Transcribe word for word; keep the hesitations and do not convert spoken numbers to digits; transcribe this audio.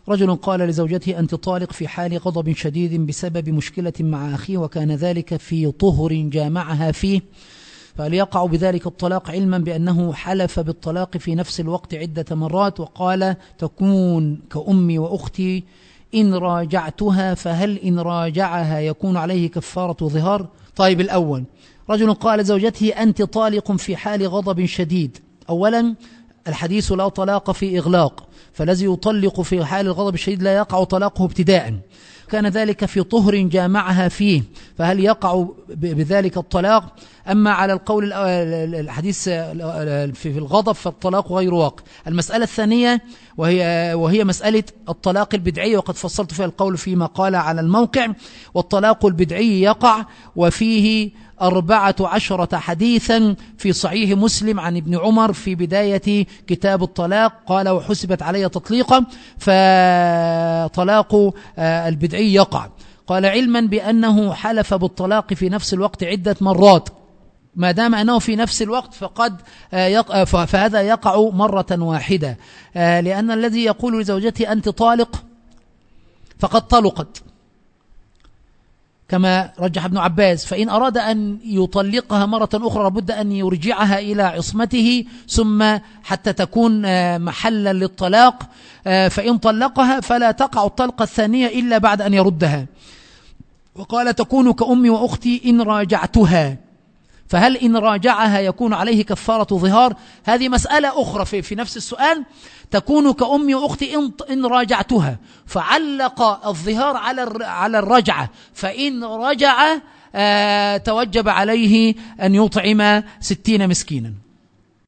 رجل قال لزوجته أنت طالق في حال غضب شديد بسبب مشكلة مع أخيه، وكان ذلك في طهر جامعها فيه، فهل يقع بذلك الطلاق علما بأنه حلف بالطلاق في نفس الوقت عدة مرات؟ وقال تكون كأمي وأختي إن راجعتها، فهل إن راجعها يكون عليه كفارة ظهار؟ طيب، الأول، رجل قال لزوجته أنت طالق في حال غضب شديد. أولا، الحديث لا طلاق في إغلاق، فالذي يطلق في حال الغضب الشديد لا يقع طلاقه ابتداء، كان ذلك في طهر جامعها فيه، فهل يقع بذلك الطلاق؟ أما على القول الحديث في الغضب فالطلاق غير واقع. المسألة الثانية وهي, وهي مسألة الطلاق البدعي، وقد فصلت فيها القول فيما قال على الموقع. والطلاق البدعي يقع، وفيه أربعة عشرة حديثا في صحيح مسلم عن ابن عمر في بداية كتاب الطلاق، قال وحسبت علي تطليقا، فطلاق البدعي يقع. قال علما بأنه حلف بالطلاق في نفس الوقت عدة مرات، ما دام أنه في نفس الوقت فقد يقع، فهذا يقع مرة واحدة، لأن الذي يقول لزوجته أنت طالق فقد طلقت كما رجح ابن عباس، فإن أراد أن يطلقها مرة أخرى لابد أن يرجعها إلى عصمته ثم حتى تكون محلا للطلاق، فإن طلقها فلا تقع الطلقة الثانية إلا بعد أن يردها. وقال تكون كأمي وأختي إن راجعتها، فهل إن راجعها يكون عليه كفارة ظهار؟ هذه مسألة أخرى في, في نفس السؤال. تكون كأمي وأختي إن, إن راجعتها، فعلق الظهار على على الرجعة، فإن رجع آه توجب عليه أن يطعم ستين مسكينا.